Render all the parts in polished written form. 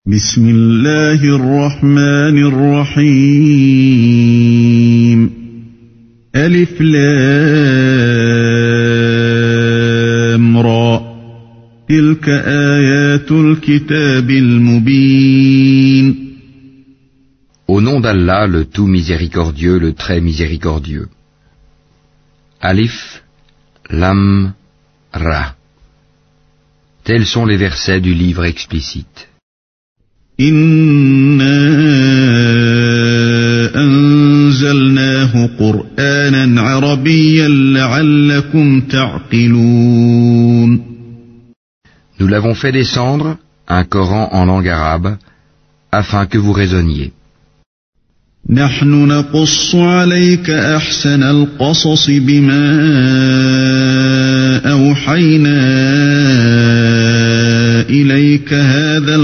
بسم الله الرحمن الرحيم ألف لام را تلك آيات الكتاب المبين Au nom d'Allah, le tout miséricordieux, le très miséricordieux. Alif, Lam, Ra. Tels sont les versets du livre explicite. إنا أنزلناه قرآنا عربيا لعلكم تعقلون. Nous l'avons fait descendre, un Coran en langue arabe, afin que vous raisonniez. نحن نقص عليك أحسن القصص بما أوحينا إليك هذا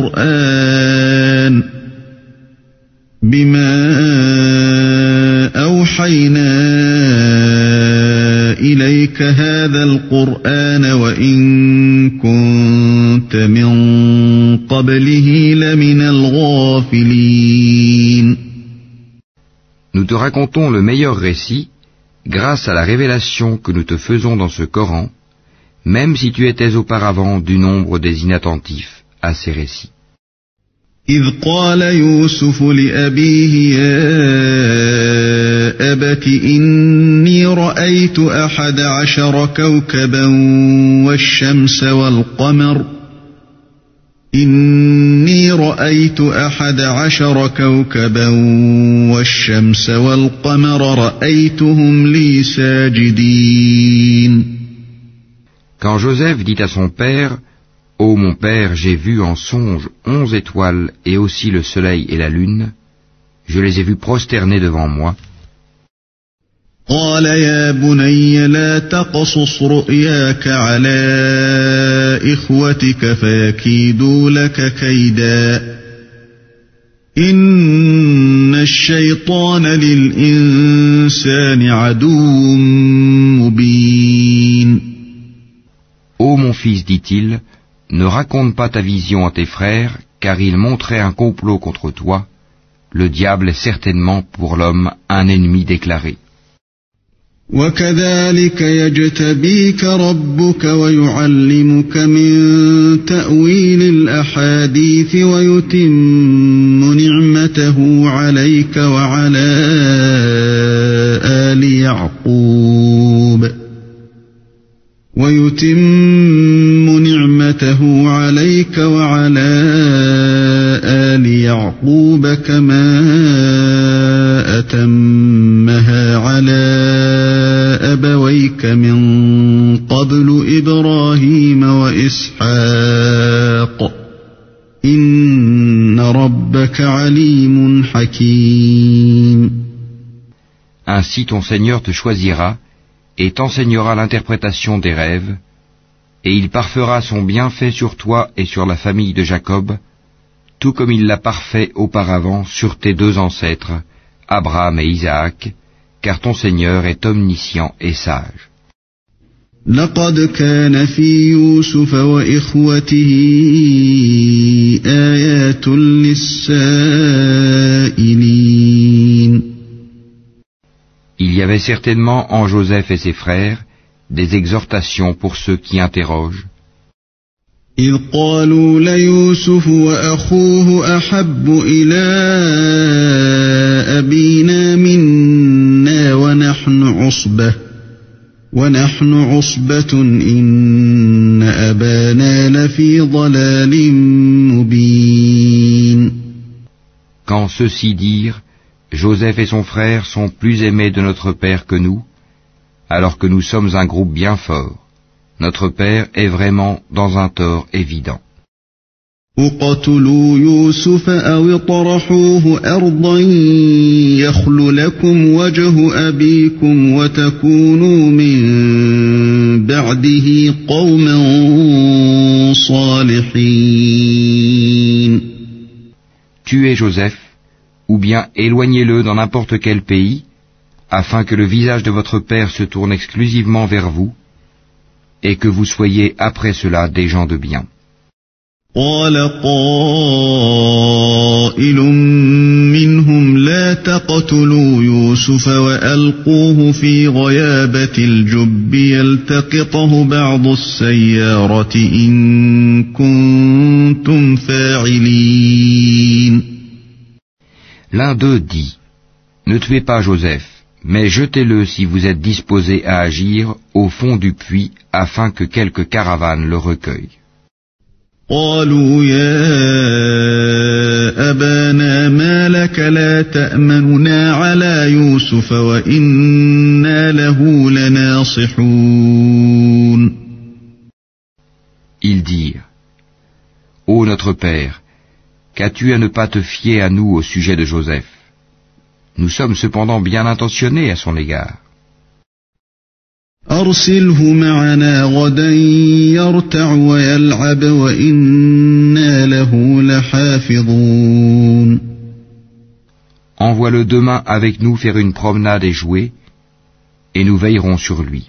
القرآن وإن كنت من قبله لمن الغافلين. Nous te racontons le meilleur récit grâce à la révélation que nous te faisons dans ce Coran, même si tu étais auparavant du nombre des inattentifs à ces récits. إذ قال يوسف لأبيه يا أبت إني رأيت 11 كوكبا والشمس والقمر إني رأيت 11 كوكبا والشمس والقمر رأيتهم لي ساجدين. Quand Joseph dit à son père, « Ô mon père, j'ai vu en songe 11 étoiles et aussi le soleil et la lune, je les ai vus prosternés devant moi. » قال يا بني لا تقصص رؤياك على إخوتك فيكيدوا لك كيدا إن الشيطان للإنسان عدو مبين. Ô mon fils, dit-il, ne raconte pas ta vision à tes frères, car ils montraient un complot contre toi. Le diable est certainement pour l'homme un ennemi déclaré. وكذلك يجتبيك ربك ويعلمك من تأويل الأحاديث ويتم نعمته عليك وعلى آل يعقوب كما أتمها على أبويك من قبل إبراهيم وإسحاق إن ربك عليم حكيم. Ainsi ton Seigneur te choisira et t'enseignera l'interprétation des rêves, et il parfera son bienfait sur toi et sur la famille de Jacob, tout comme il l'a parfait auparavant sur tes deux ancêtres, Abraham et Isaac, car ton Seigneur est omniscient et sage. لقد كان في يوسف وإخوته آيات للسائلين. Il y avait certainement en Joseph et ses frères des exhortations pour ceux qui interrogent. إذ قالوا ليوسف وأخوه أحب إلى أبينا منا ونحن عصبة إن أبانا لفي ضلال مبين. Quand ceux-ci dirent, Joseph et son frère sont plus aimés de notre père que nous, alors que nous sommes un groupe bien fort. Notre père est vraiment dans un tort évident. اقتلوا يوسف أو اطرحوه أرضا يخل لكم وجه أبيكم وتكونوا من بعده قوما صالحين. Tuez Joseph, ou bien éloignez-le dans n'importe quel pays, afin que le visage de votre père se tourne exclusivement vers vous, et que vous soyez après cela des gens de bien. قال قائل منهم لا تقتلوا يوسف وألقوه في غيابة الجب يلتقطه بعض السيارة إن كنتم فاعلين. L'un d'eux dit, ne tuez pas Joseph, mais jetez-le si vous êtes disposés à agir au fond du puits afin que quelque caravane le recueille. قالوا يا أبانا ما لك لا تأمننا على يوسف وإنا له لناصحون. Ils dirent, ô notre père, qu'as-tu à ne pas te fier à nous au sujet de Joseph? Nous sommes cependant bien intentionnés à son égard. أرسله معنا غدا يرتع ويلعب وإنا له لحافظون. Envoie-le demain avec nous faire une promenade et jouer, et nous veillerons sur lui.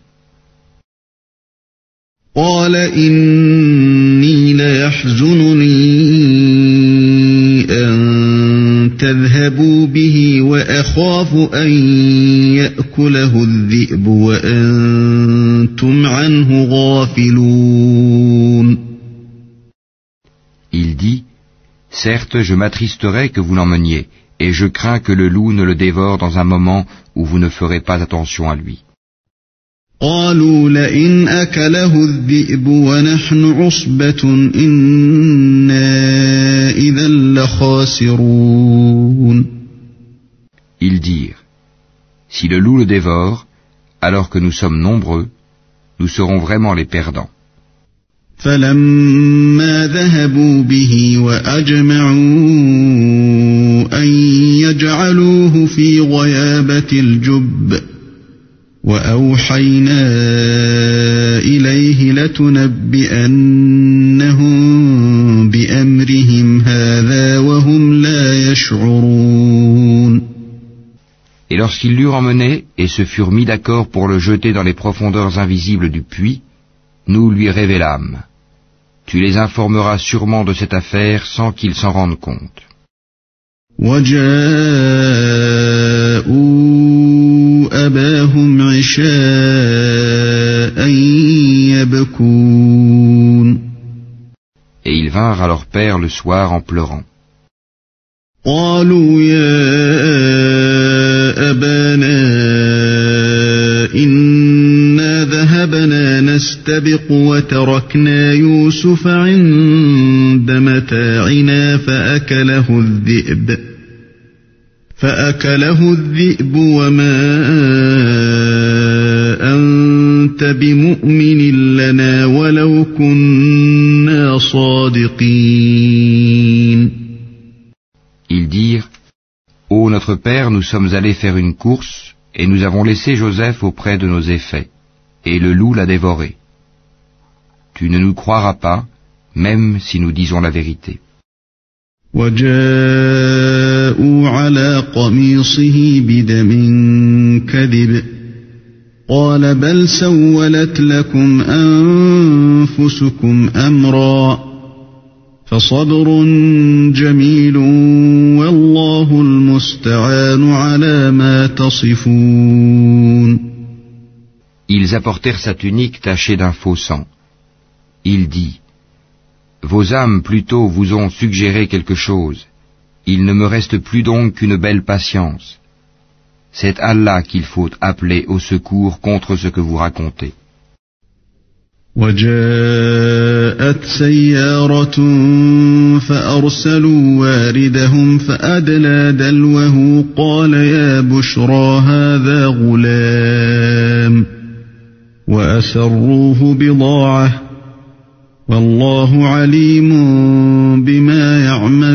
قال إني ليحزنني أن تذهبوا به وأخاف أن يأكله الذئب وأنتم عنه غافلون. Il dit, certes, je m'attristerai que vous l'emmeniez, et je crains que le loup ne le dévore dans un moment où vous ne ferez pas attention à lui. قالوا لئن أكله الذئب ونحن عصبة إنا إذا لخاسرون. Ils dirent, si le loup le dévore, alors que nous sommes nombreux, nous serons vraiment les perdants. فلما ذهبوا به وأجمعوا أن يجعلوه في غيابة الجب وأوحينا إليه لتنبئنهم بأمرهم هذا وهم لا يشعرون. Et lorsqu'ils l'eurent emmené et se furent mis d'accord pour le jeter dans les profondeurs invisibles du puits, nous lui révélâmes. Tu les informeras sûrement de cette affaire sans qu'ils s'en rendent compte. وجاءوا أباهم عشاء يبكون. Et ils vinrent à leur père le soir en pleurant. قالوا يا أبانا إنا ذهبنا نستبق وتركنا يوسف عند متاعنا فأكله الذئب وما أنت بمؤمن لنا ولو كنا صادقين. Ils dirent, ô notre père, nous sommes allés faire une course, et nous avons laissé Joseph auprès de nos effets, et le loup l'a dévoré. Tu ne nous croiras pas, même si nous disons la vérité. وجاءوا على قميصه بدم كذب قال بل سولت لكم أنفسكم أمرا فصبر جميل والله المستعان على ما تصفون. Ils apportèrent sa tunique tachée d'un faux sang. Il dit, vos âmes plutôt vous ont suggéré quelque chose. Il ne me reste plus donc qu'une belle patience. C'est Allah qu'il faut appeler au secours contre ce que vous racontez. وجاءت سيارة فأرسلوا واردهم فأدلى دلوه قال يا بشرى هذا غلام وأسروه بضاعة والله عليم بما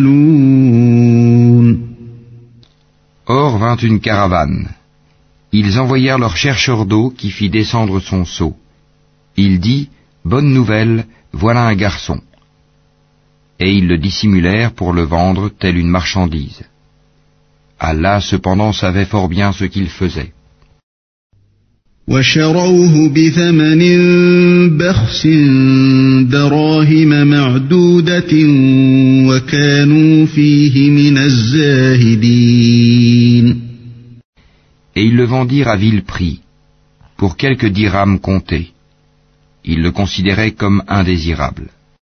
يعملون. Or vint une caravane. Ils envoyèrent leur chercheur d'eau qui fit descendre son seau. Il dit, bonne nouvelle, voilà un garçon. Et ils le dissimulèrent pour le vendre telle une marchandise. Allah cependant savait fort bien ce qu'il faisait. وشروه بثمن بخس دراهم معدودة وكانوا فيه من الزاهدين. Et ils le vendirent à vil prix, pour quelques dirhams comptés. Ils le considéraient comme indésirable.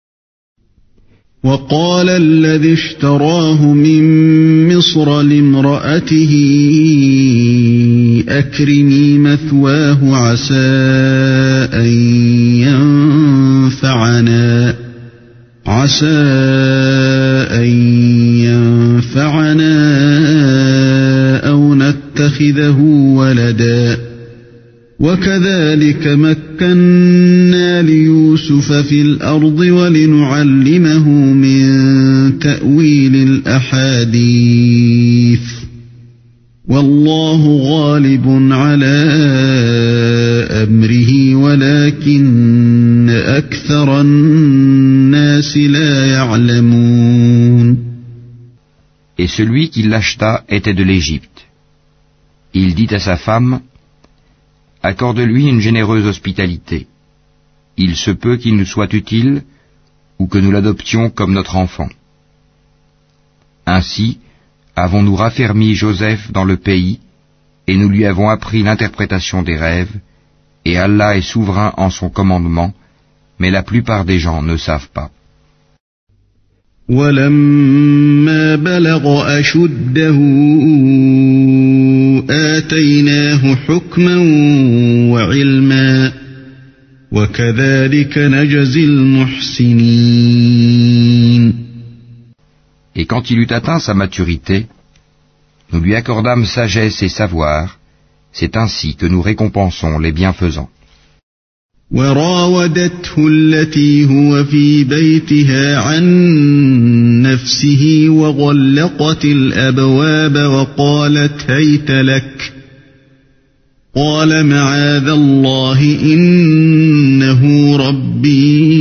وقال الذي اشتراه من مصر لامرأته أكرمي مثواه عسى أن ينفعنا أو نتخذه ولدا وكذلك مكنا ليوسف في الأرض ولنعلمه من تأويل الأحاديث والله غالب على أمره ولكن أكثر الناس لا يعلمون. Et celui qui l'acheta était de l'Égypte. Il dit à sa femme: accorde-lui une généreuse hospitalité. Il se peut qu'il nous soit utile, ou que nous l'adoptions comme notre enfant. Ainsi, avons-nous raffermi Joseph dans le pays, et nous lui avons appris l'interprétation des rêves, et Allah est souverain en son commandement, mais la plupart des gens ne savent pas. وَلَمَّا بَلَغَ أَشُدَّهُ آتَيْنَاهُ حُكْمًا وَعِلْمًا وَكَذَلِكَ نَجْزِي الْمُحْسِنِينَ. Et quand il eut atteint sa maturité, nous lui accordâmes sagesse et savoir, c'est ainsi que nous récompensons les bienfaisants. وراودته التي هو في بيتها عن نفسه وغلقت الأبواب وقالت هيت لك قال معاذ الله إنه ربي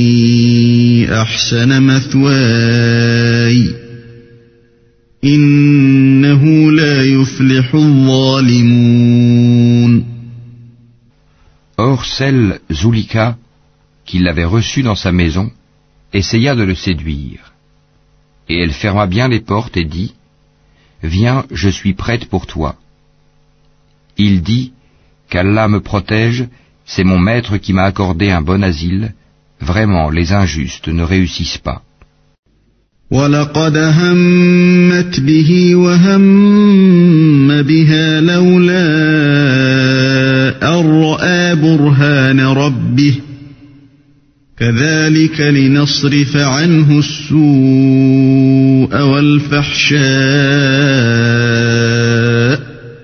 أحسن مثواي إنه لا يفلح الظالمون. Or celle, Zulika, qui l'avait reçu dans sa maison, essaya de le séduire. Et elle ferma bien les portes et dit: viens, je suis prête pour toi. Il dit: qu'Allah me protège, c'est mon maître qui m'a accordé un bon asile, vraiment les injustes ne réussissent pas. وَلَقَدْ هَمَّتْ بِهِ وَهَمَّ بِهَا لَوْلَا أَن رَّأَىٰ بُرْهَانَ رَبِّهِ كَذَلِكَ لِنَصْرِفَ عَنْهُ السُّوءَ وَالْفَحْشَاءَ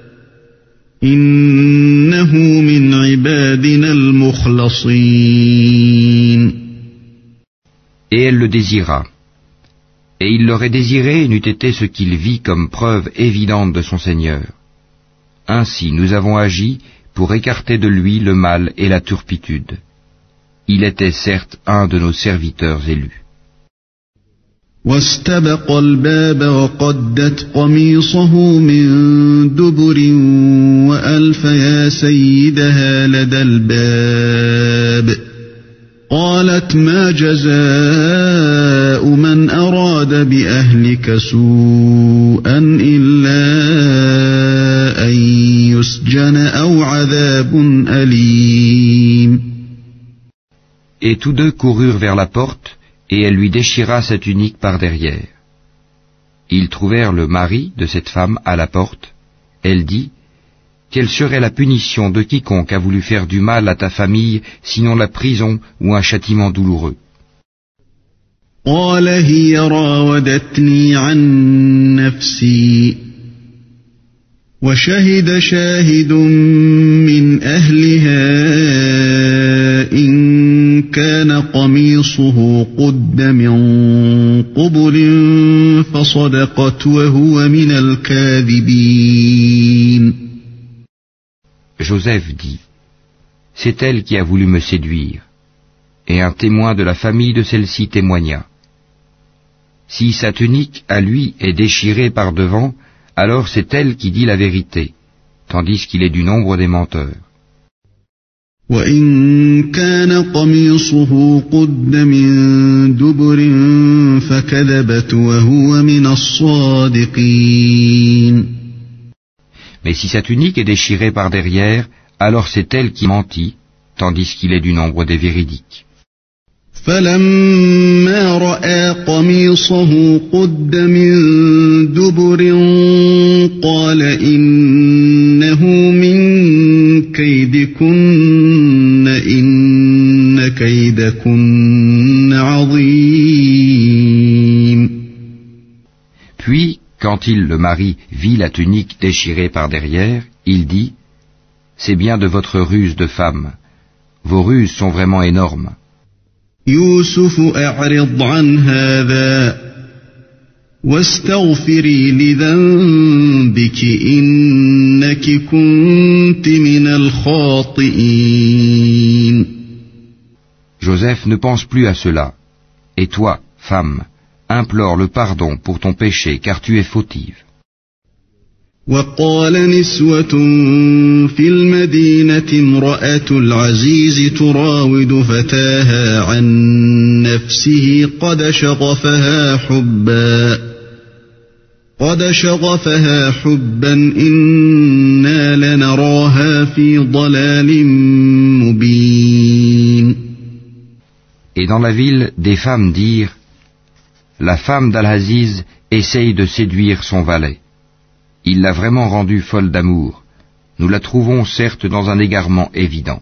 إِنَّهُ مِنْ عِبَادِنَا الْمُخْلَصِينَ. Et elle le désira. Et il l'aurait désiré n'eût été ce qu'il vit comme preuve évidente de son Seigneur. Ainsi nous avons agi pour écarter de lui le mal et la turpitude. Il était certes un de nos serviteurs élus. واستبق الباب وقدت قميصه من دبر وألف يا سيدها لدى الباب قالت ما جزاء من أراد بأهلك سوءا إلا أن يسجن أو عذاب أليم. Et tous deux coururent vers la porte, et elle lui déchira sa tunique par derrière. Ils trouvèrent le mari de cette femme à la porte. Elle dit: quelle serait la punition de quiconque a voulu faire du mal à ta famille, sinon la prison ou un châtiment douloureux? قال هي راودتني عن نفسي وشهد شاهد من أهلها إن كان قميصه قد من قبل فصدقت وهو من الكاذبين. Joseph dit: c'est elle qui a voulu me séduire, et un témoin de la famille de celle-ci témoigna. Si sa tunique à lui est déchirée par devant, alors c'est elle qui dit la vérité, tandis qu'il est du nombre des menteurs. وإن كان قميصه قد من دبر فكذبت وهو من الصادقين. Mais si sa tunique est déchirée par derrière, alors c'est elle qui mentit, tandis qu'il est du nombre des véridiques. فلما رأى قميصه قد من دبر قال إنه من كيدكن إن كيدكن عظيم. Puis, quand il, le mari, vit la tunique déchirée par derrière, il dit: C'est bien de votre ruse de femme. Vos ruses sont vraiment énormes. يوسف أعرض عن هذا واستغفري لذنبك إنك كنت من الخاطئين. Joseph, ne pense plus à cela. Et toi, femme, implore le pardon pour ton péché, car tu es fautive. وقال نسوة في المدينة امرأة العزيز تراود فتاها عن نفسه قد شغفها حبا إنا لنراها في ضلال مبين. Et dans la ville, des femmes dirent: La femme d'Al-Aziz essaye de séduire son valet. Il l'a vraiment rendue folle d'amour. Nous la trouvons certes dans un égarement évident.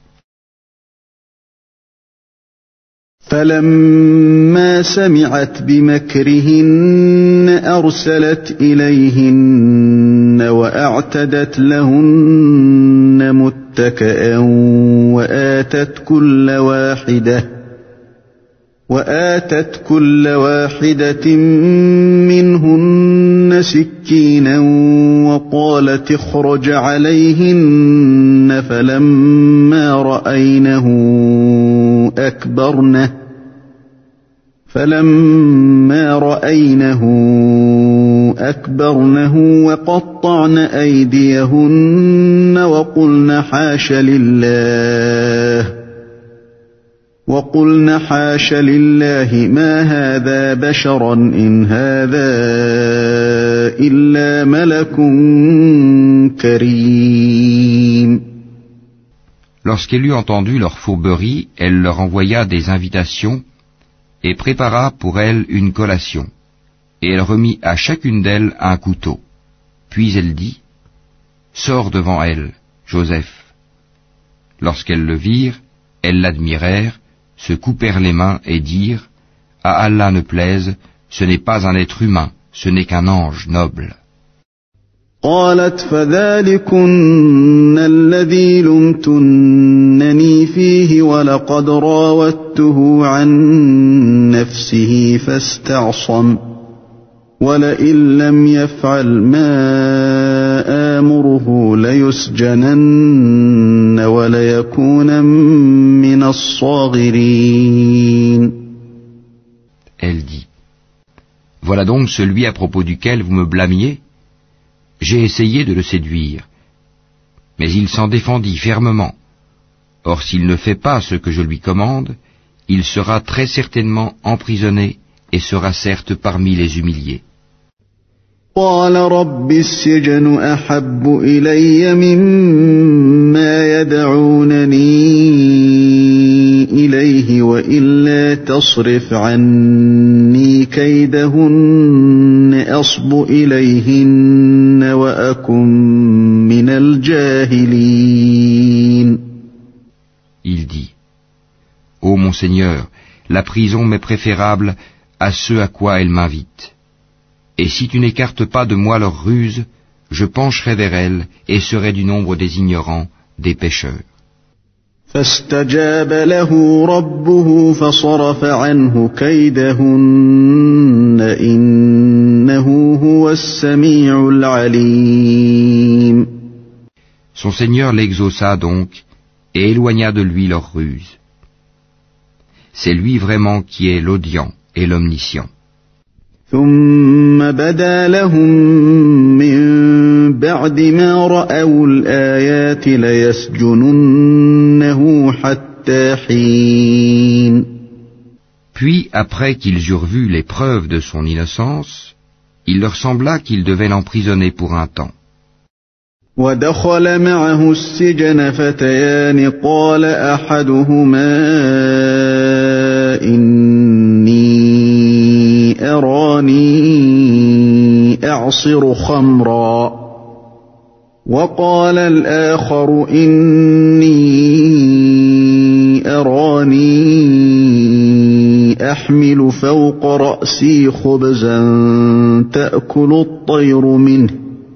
فلما سمعت بمكرهن أرسلت إليهن وأعتدت لهن متكئا وآتت كل واحدة منهن سكينا وقالت اخرج عليهن فلما رأينه أكبرنه وقطعن أيديهن وقلن حاش لله ما هذا بشرا إن هذا إلا ملك كريم. Lorsqu'elle eut entendu leur fourberie, elle leur envoya des invitations et prépara pour elles une collation. Et elle remit à chacune d'elles un couteau. Puis elle dit: Sors devant elle, Joseph. Lorsqu'elles le virent, elles l'admirèrent, se coupèrent les mains et dirent: À Allah ne plaise, ce n'est pas un être humain, ce n'est qu'un ange noble. قالت فذلكن الذي لمتنني فيه ولقد راودته عن نفسه فاستعصم ولئن لم يفعل ما آمره ليسجنن وليكون من الصاغرين. Elle dit: Voilà donc celui à propos duquel vous me blâmiez. J'ai essayé de le séduire, mais il s'en défendit fermement. Or s'il ne fait pas ce que je lui commande, il sera très certainement emprisonné et sera certes parmi les humiliés. قال رب السجن أحب إلي مما يدعونني إليه وإلا تصرف عني كيدهن أصب إليهن وأكن من الجاهلين. Il dit: Ô mon Seigneur, la prison m'est préférable à ce à quoi elle m'invite. Et si tu n'écartes pas de moi leurs ruses, je pencherai vers elles et serai du nombre des ignorants, des pécheurs. فاستجاب له ربه فصرف عنه كيدهن إنه هو السميع العليم. Son Seigneur l'exauça donc et éloigna de lui leurs ruses. C'est lui vraiment qui est l'audient et l'omniscient. ثم بدا لهم من بعد ما رأوا الآيات ليسجننه حتى حين. Puis, après qu'ils eurent vu les preuves de son innocence, il leur sembla qu'ils devaient l'emprisonner pour un temps. ودخل معه السجن فتيان قال أحدهما إني أراني أعصر خمرا وقال الآخر إني أراني أحمل فوق رأسي خبزا تأكل الطير منه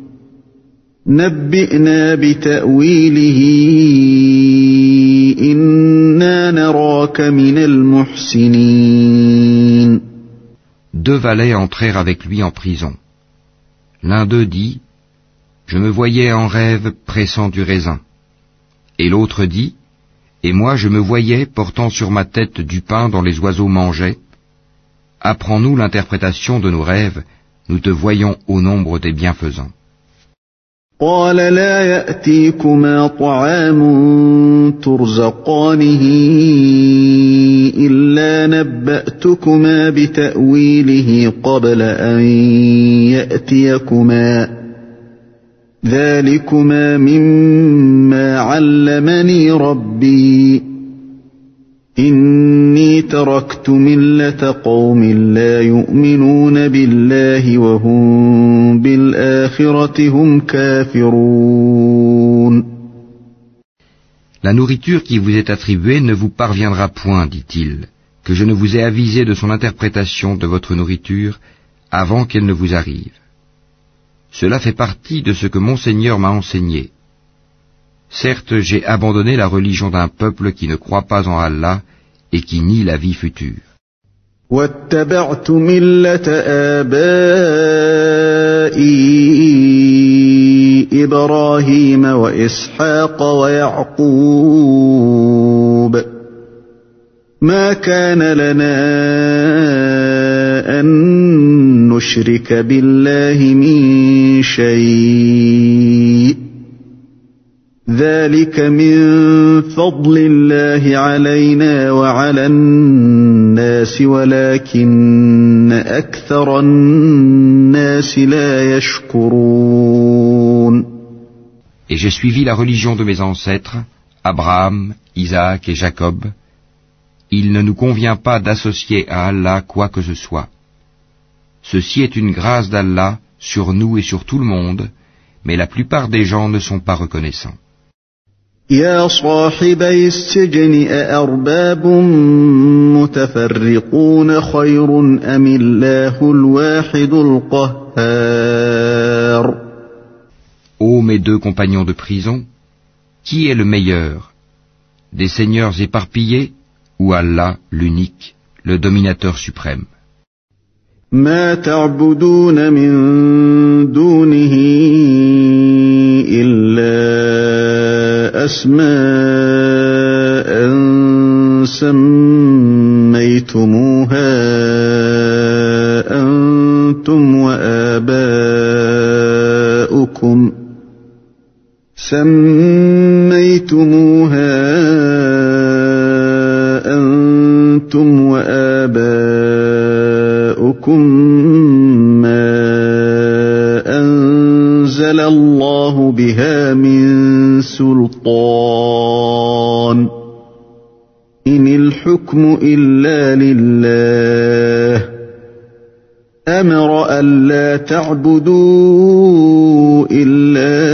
نبئنا بتأويله إنا نراك من المحسنين. Deux valets entrèrent avec lui en prison. L'un d'eux dit, « Je me voyais en rêve pressant du raisin. » Et l'autre dit, « Et moi je me voyais portant sur ma tête du pain dont les oiseaux mangeaient. Apprends-nous l'interprétation de nos rêves, nous te voyons au nombre des bienfaisants. » قال لا يأتيكما طعام ترزقانه إلا نبأتكما بتأويله قبل أن يأتيكما ذلكما مما علمني ربي إني تركت ملة قوم لا يؤمنون بالله وهم بالآخرة هم كافرون. La nourriture qui vous est attribuée ne vous parviendra point, dit-il, que je ne vous ai avisé de son interprétation de votre nourriture avant qu'elle ne vous arrive. Cela fait partie de ce que mon Seigneur m'a enseigné. Certes, j'ai abandonné la religion d'un peuple qui ne croit pas en Allah et qui nie la vie future. واتبعت ملة آبائي إبراهيم وإسحاق ويعقوب ما كان لنا أن نشرك بالله من شيء ذلك من فضل الله علينا وعلى الناس ولكن أكثر الناس لا يشكرون. Et j'ai suivi la religion de mes ancêtres, Abraham, Isaac et Jacob. Il ne nous convient pas d'associer à Allah quoi que ce soit. Ceci est une grâce d'Allah sur nous et sur tout le monde, mais la plupart des gens ne sont pas reconnaissants. يا صاحبي السجن أأرباب متفرقون خير أم الله الواحد القهار. Ô mes deux compagnons de prison, qui est le meilleur, des seigneurs éparpillés ou Allah l'unique, le dominateur suprême? ما تعبدون من دونه إلا أسماء سميتموها أنتم وآباؤكم ما أنزل الله بها من سلطان إن الحكم إلا لله أمر ألا تعبدوا إلا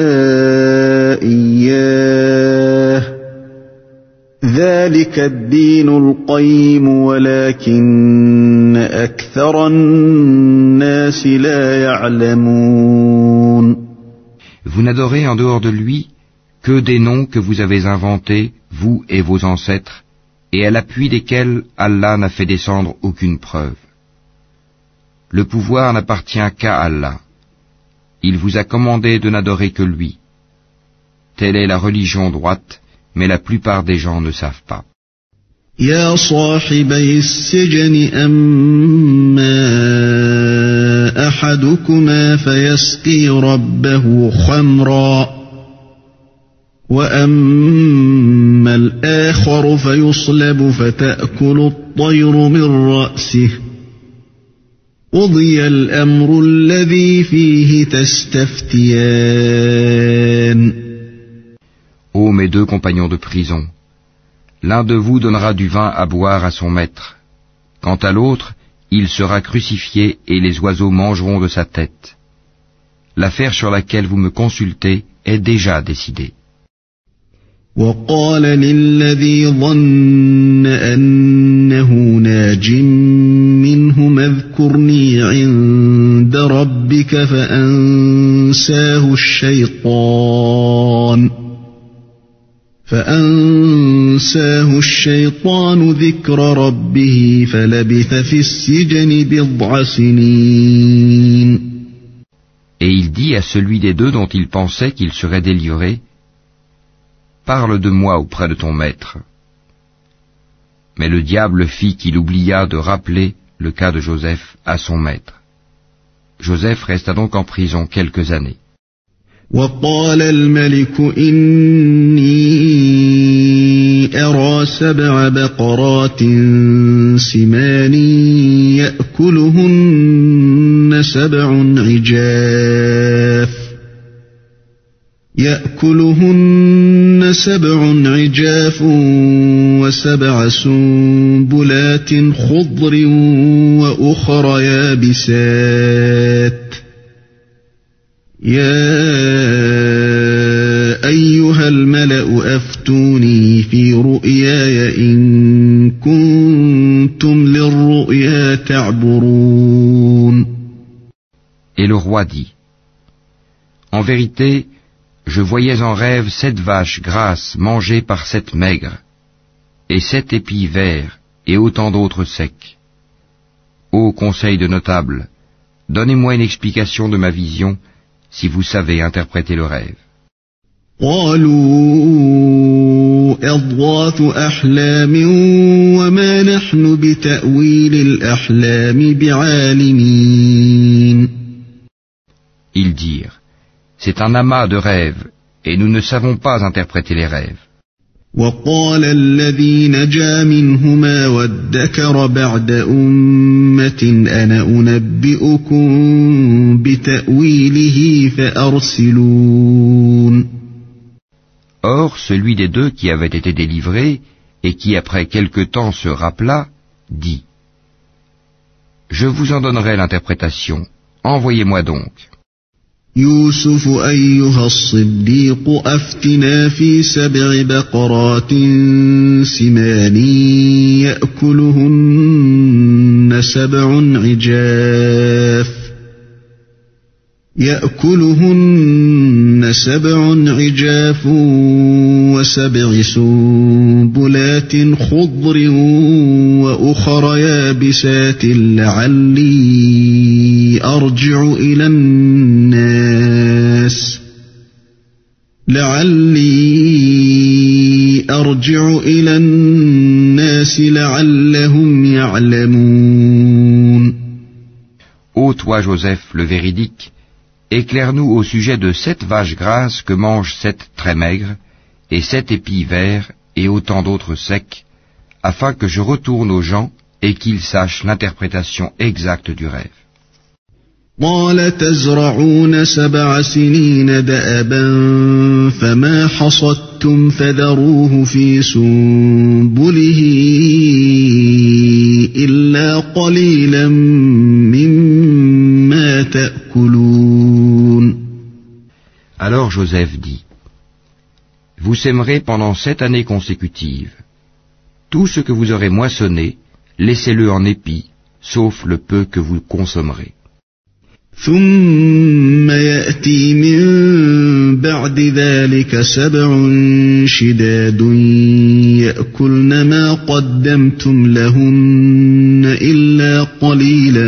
إياه ذلك الدين القيم ولكن أكثر الناس لا يعلمون. Vous n'adorez en dehors de lui que des noms que vous avez inventés, vous et vos ancêtres, et à l'appui desquels Allah n'a fait descendre aucune preuve. Le pouvoir n'appartient qu'à Allah. Il vous a commandé de n'adorer que lui. Telle est la religion droite, mais la plupart des gens ne savent pas. يا صاحبي السجن أما أحدكما فيسقي ربه خمرا وأما الآخر فيصلب فتأكل الطير من رأسه قضي الأمر الذي فيه تستفتيان. Ô mes deux compagnons de prison, l'un de vous donnera du vin à boire à son maître. Quant à l'autre, il sera crucifié et les oiseaux mangeront de sa tête. L'affaire sur laquelle vous me consultez est déjà décidée. وقال للذي ظن أنه ناج منهما اذكرني عند ربك فأنساه الشيطان ذكر ربه فلبث في السجن بضع سنين. Et il dit à celui des deux dont il pensait qu'il serait délivré, parle de moi auprès de ton maître. Mais le diable fit qu'il oublia de rappeler le cas de Joseph à son maître. Joseph resta donc en prison quelques années. وقال الملك إني أرى 7 بقرات سمان يأكلهن 7 عجاف و7 سنبلات خضر وأخر يابسات يا أيها الملأ أفتوني في رؤياي إن كنتم للرؤيا تعبرون. Et le roi dit, en vérité, je voyais en rêve 7 vaches grasses mangées par 7 maigres, et 7 épis verts, et autant d'autres secs. Ô conseil de notables, donnez-moi une explication de ma vision, si vous savez interpréter le rêve. قالوا أضغاث أحلام وما نحن بتأويل الأحلام بعالمين. Ils dirent, c'est un amas de rêves, et nous ne savons pas interpréter les rêves. وقال الذي نجا منهما وادكر بعد أمة أنا أنبئكم بتأويله فأرسلون. Or, celui des deux qui avait été délivré, et qui après quelque temps se rappela, dit, je vous en donnerai l'interprétation, envoyez-moi donc. يوسف أيها الصديق أفتنا في 7 بقرات سمان يأكلهن 7 عجاف و7 سنبلات خضر وأخر يابسات لعلي أرجع إلى الناس لعلهم يعلمون. Ô toi, Joseph, le véridique, éclaire-nous au sujet de 7 vaches grasses que mangent 7 très maigres, et 7 épis verts, et autant d'autres secs, afin que je retourne aux gens et qu'ils sachent l'interprétation exacte du rêve. قال تزرعون 7 سنين دأبا فما حصدتم فذروه في سنبله إلا قليلا مما تأكلون. Alors Joseph dit, vous sèmerez pendant 7 années consécutives. Tout ce que vous aurez moissonné, laissez-le en épis, sauf le peu que vous consommerez. ثم يأتي من بعد ذلك 7 شداد يأكلن ما قدمتم لهن إلا قليلا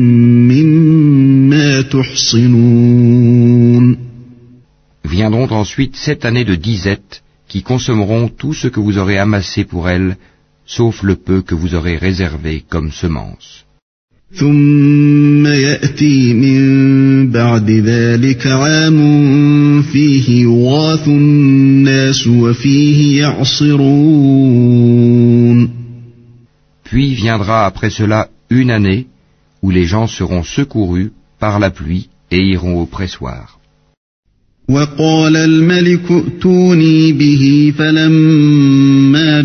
مما تحصنون. Viendront ensuite 7 années de disette qui consommeront tout ce que vous aurez amassé pour elles, sauf le peu que vous aurez réservé comme semence. ثم يأتي من بعد ذلك عام فيه يغاث الناس وفيه يعصرون. Puis viendra après cela une année où les gens seront secourus par la pluie et iront au pressoir. وقال الملك ائتوني به فلما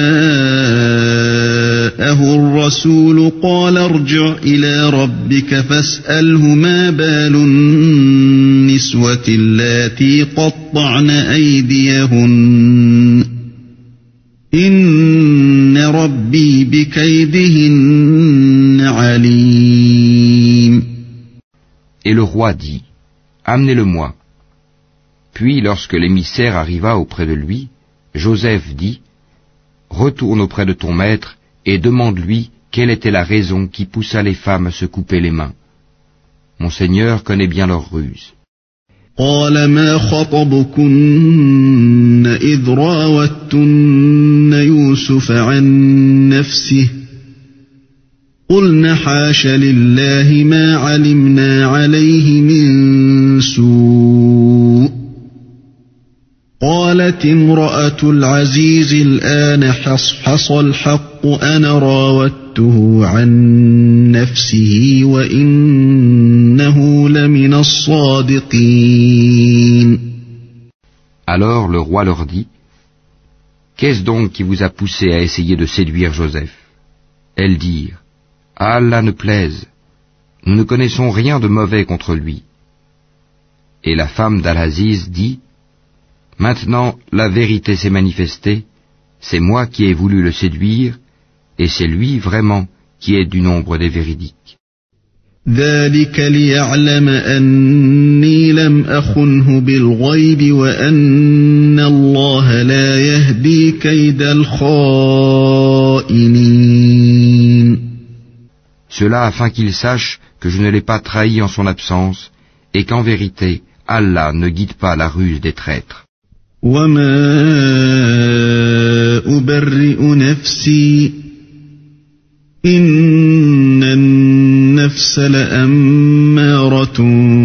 جاءه الرسول قال ارجع إلى ربك فاسأله ما بال النسوة اللاتي قطعن أيديهن إن ربي بكيدهن عليم. Et le roi dit, amenez-le-moi. Puis, lorsque l'émissaire arriva auprès de lui, Joseph dit, retourne auprès de ton maître et demande-lui quelle était la raison qui poussa les femmes à se couper les mains. Mon Seigneur connaît bien leurs ruses. قال ما خطبكن إذ راوتن يوسف عن نفسه قلن حاش لله ما علمنا عليه من سوء قالت امرأة العزيز الآن حصحص الحق أنا راودته عن نفسه وإنه لمن الصادقين. Alors le roi leur dit, qu'est-ce donc qui vous a poussé à essayer de séduire Joseph? Elles dirent, à Allah ne plaise, nous ne connaissons rien de mauvais contre lui. Et la femme d'Al-Aziz dit, maintenant la vérité s'est manifestée, c'est moi qui ai voulu le séduire, et c'est lui vraiment qui est du nombre des véridiques. ذلك ليعلم أني لم أخنه بالغيب وأن الله لا يهدي كيد الخائنين. Cela afin qu'il sache que je ne l'ai pas trahi en son absence, et qu'en vérité, Allah ne guide pas la ruse des traîtres. وما أبرئ نفسي إن النفس لأمارة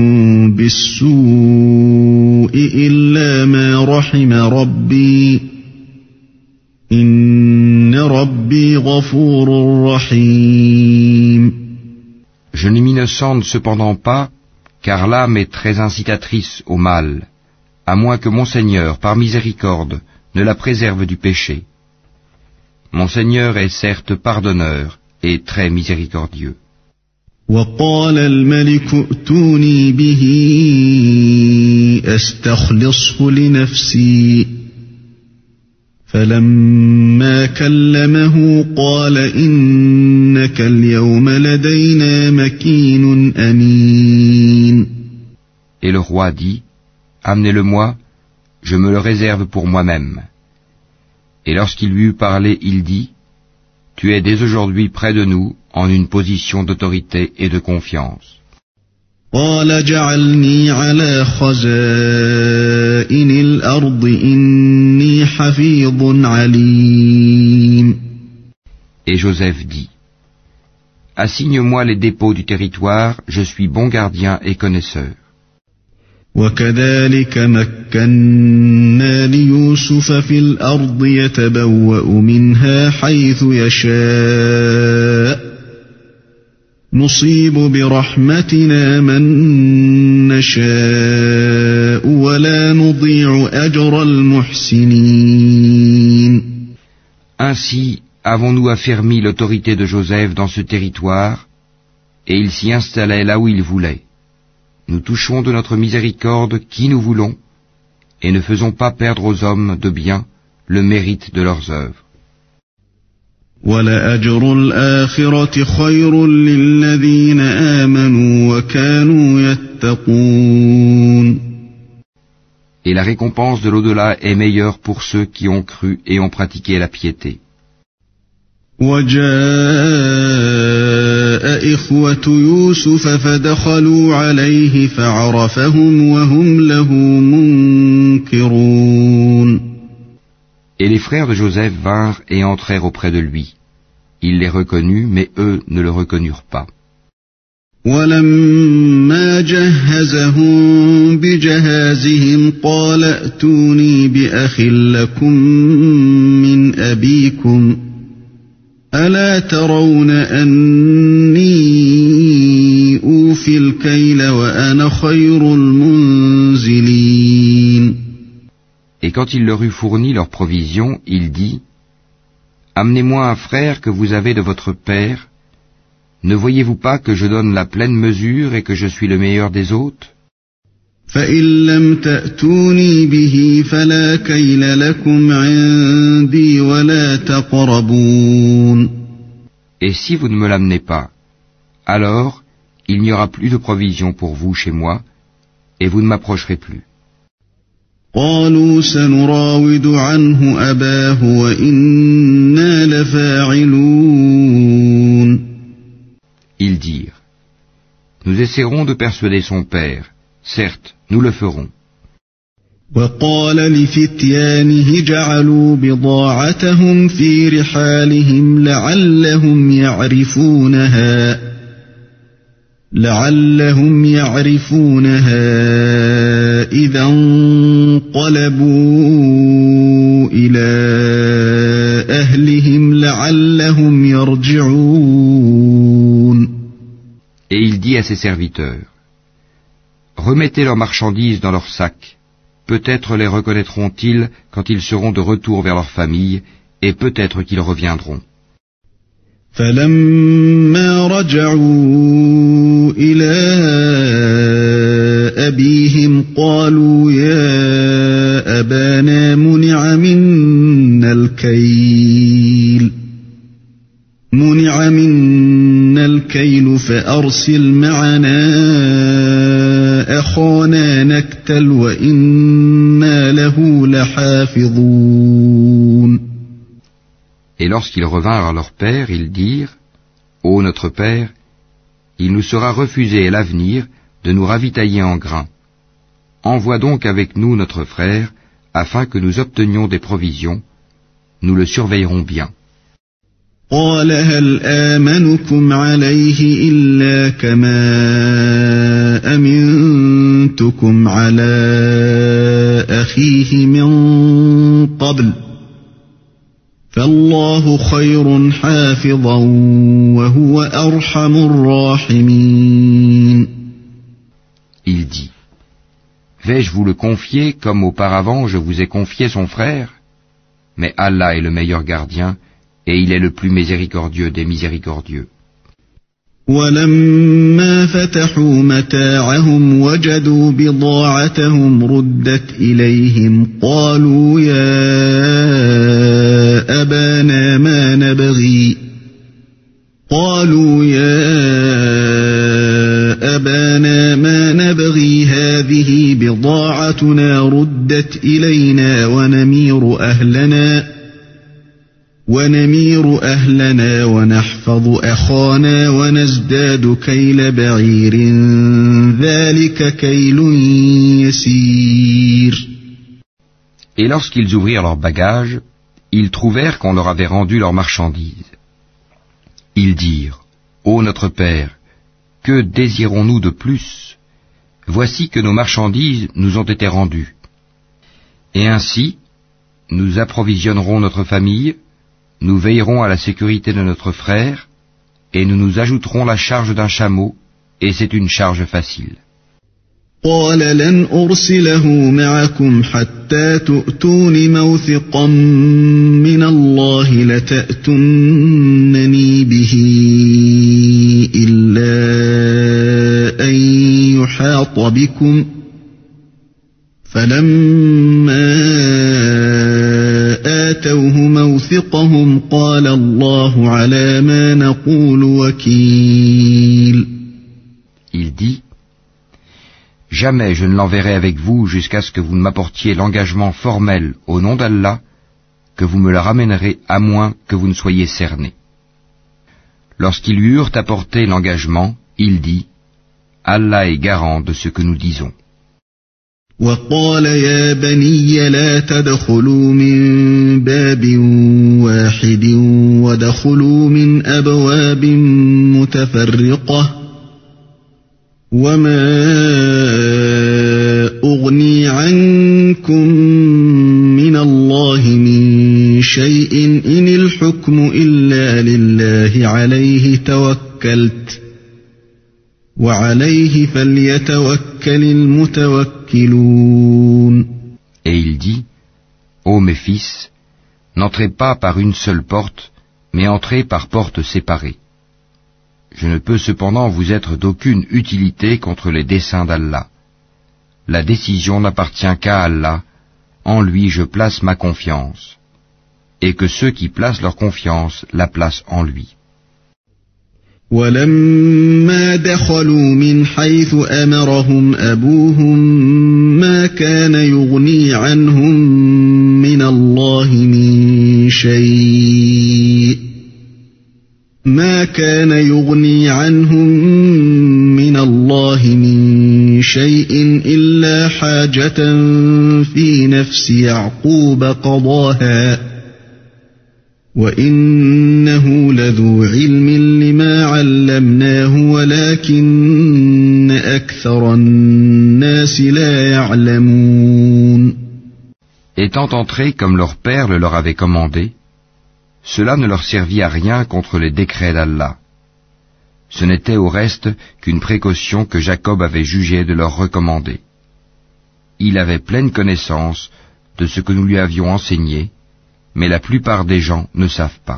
بالسوء إلا ما رحم ربي إن ربي غفور رحيم. Je ne m'innocente cependant pas, car l'âme est très incitatrice au mal, à moins que mon Seigneur, par miséricorde, ne la préserve du péché. Mon Seigneur est certes pardonneur et très miséricordieux. وقال الملك ائتوني به أستخلصه لنفسي فلما كلمه قال إنك اليوم لدينا مكين أمين. Et le roi dit, amenez-le-moi, je me le réserve pour moi-même. Et lorsqu'il lui eut parlé, il dit, tu es dès aujourd'hui près de nous en une position d'autorité et de confiance. قال اجعلني على خزائن الأرض إني حفيظ عليم. Et Joseph dit, assigne-moi les dépôts du territoire, je suis bon gardien et connaisseur. وكذلك مكنا ليوسف في الأرض يتبوأ منها حيث يشاء نصيب برحمتنا من نشاء ولا نضيع أجر المحسنين. Ainsi avons-nous affermi l'autorité de Joseph dans ce territoire, et il s'y installait là où il voulait. Nous touchons de notre miséricorde qui nous voulons, et ne faisons pas perdre aux hommes de bien le mérite de leurs œuvres. وَلَأَجْرُ الْآخِرَةِ خَيْرٌ لِّلَّذِينَ آمَنُوا وَكَانُوا يَتَّقُونَ. Et la récompense de l'au-delà est meilleure pour ceux qui ont cru et ont pratiqué la piété. وَجَاءَ إِخْوَةُ يُوسُفَ فَدَخَلُوا عَلَيْهِ فَعَرَفَهُمْ وَهُمْ لَهُ مُنكِرُونَ. Et les frères de Joseph vinrent et entrèrent auprès de lui. Il les reconnut, mais eux ne le reconnurent pas. ولما جهزهم بجهازهم قال ائتوني بأخ لكم من أبيكم ألا ترون أني أوفي الكيل وأنا خير المنزلين. Et quand il leur eut fourni leurs provisions, il dit, Amenez-moi un frère que vous avez de votre père. Ne voyez-vous pas que je donne la pleine mesure et que je suis le meilleur des hôtes? فإن لم تأتوني به فلا كيل لكم عندي ولا تقربون. Et si vous ne me l'amenez pas, alors il n'y aura plus de provision pour vous chez moi, et vous ne m'approcherez plus. قالوا سنراود عنه أباه وإنا لفاعلون. Ils dirent, Nous essaierons de persuader son père, certes, nous le ferons. وقال لفتيانه جعلوا بضاعتهم في رحالهم لعلهم يعرفونها إذا انقلبوا إلى أهلهم لعلهم يرجعون. Et il dit à ses serviteurs, Remettez leurs marchandises dans leurs sacs. Peut-être les reconnaîtront-ils quand ils seront de retour vers leur famille, et peut-être qu'ils reviendront. فلما رجعوا إلى أبيهم قالوا يا أبانا منع منا الكيل فأرسل معنا أخانا نكتل وإنا له لحافظون. Et lorsqu'ils revinrent à leur père, ils dirent, Ô notre père, il nous sera refusé à l'avenir de nous ravitailler en grains. Envoie donc avec nous notre frère, afin que nous obtenions des provisions. Nous le surveillerons bien. قال هل آمنكم عليه إلا كما أمنتكم على أخيه من قبل فالله خير حافظا وهو أرحم الراحمين. Il dit, Vais-je vous le confier comme auparavant je vous ai confié son frère? Mais Allah est le meilleur gardien, et il est le plus miséricordieux des miséricordieux. ولما فتحوا متاعهم وجدوا بضاعتهم ردت إليهم قالوا يا أبانا ما نبغي هذه بضاعتنا ردت إلينا ونمير أهلنا ونحفظ أخانا ونزداد كيل بعير ذلك كيل يسير. Et lorsqu'ils ouvrirent leurs bagages, ils trouvèrent qu'on leur avait rendu leurs marchandises. Ils dirent, Ô notre Père, que désirons-nous de plus? Voici que nos marchandises nous ont été rendues. Et ainsi, nous approvisionnerons notre famille, nous veillerons à la sécurité de notre frère, et nous nous ajouterons la charge d'un chameau, et c'est une charge facile. قال لن أرسله معكم حتى تؤتون موثقا من الله لتأتونني به إلا أن يحاط بكم فلما آتوه موثقهم قال الله على ما نقول وكيل. Il dit, Jamais je ne l'enverrai avec vous jusqu'à ce que vous ne m'apportiez l'engagement formel au nom d'Allah, que vous me le ramènerez à moins que vous ne soyez cerné. Lorsqu'ils lui eurent apporté l'engagement, il dit, Allah est garant de ce que nous disons. وقال يا بني لا تدخلوا من باب واحد ودخلوا من أبواب متفرقة وما أغني عنكم من الله من شيء إن الحكم إلا لله عليه توكلت وعليه فليتوكل المتوكلون. Et il dit, ô mes fils, n'entrez pas par une seule porte, mais entrez par portes séparées. Je ne peux cependant vous être d'aucune utilité contre les desseins d'Allah. La décision n'appartient qu'à Allah, en lui je place ma confiance, et que ceux qui placent leur confiance la placent en lui. وَلَمَّا دَخَلُوا مِنْ حَيْثُ أَمَرَهُمْ أَبُوهُمْ مَا كَانَ يُغْنِي عَنْهُمْ مِنَ اللَّهِ مِنْ شَيْءٍ ما كان يغني عنهم من الله من شيء إلا حاجة في نفس يعقوب قضاها وإنه لذو علم لما علمناه ولكن أكثر الناس لا يعلمون. Étant entrés comme leur père le leur avait commandé, cela ne leur servit à rien contre les décrets d'Allah. Ce n'était au reste qu'une précaution que Jacob avait jugé de leur recommander. Il avait pleine connaissance de ce que nous lui avions enseigné, mais la plupart des gens ne savent pas.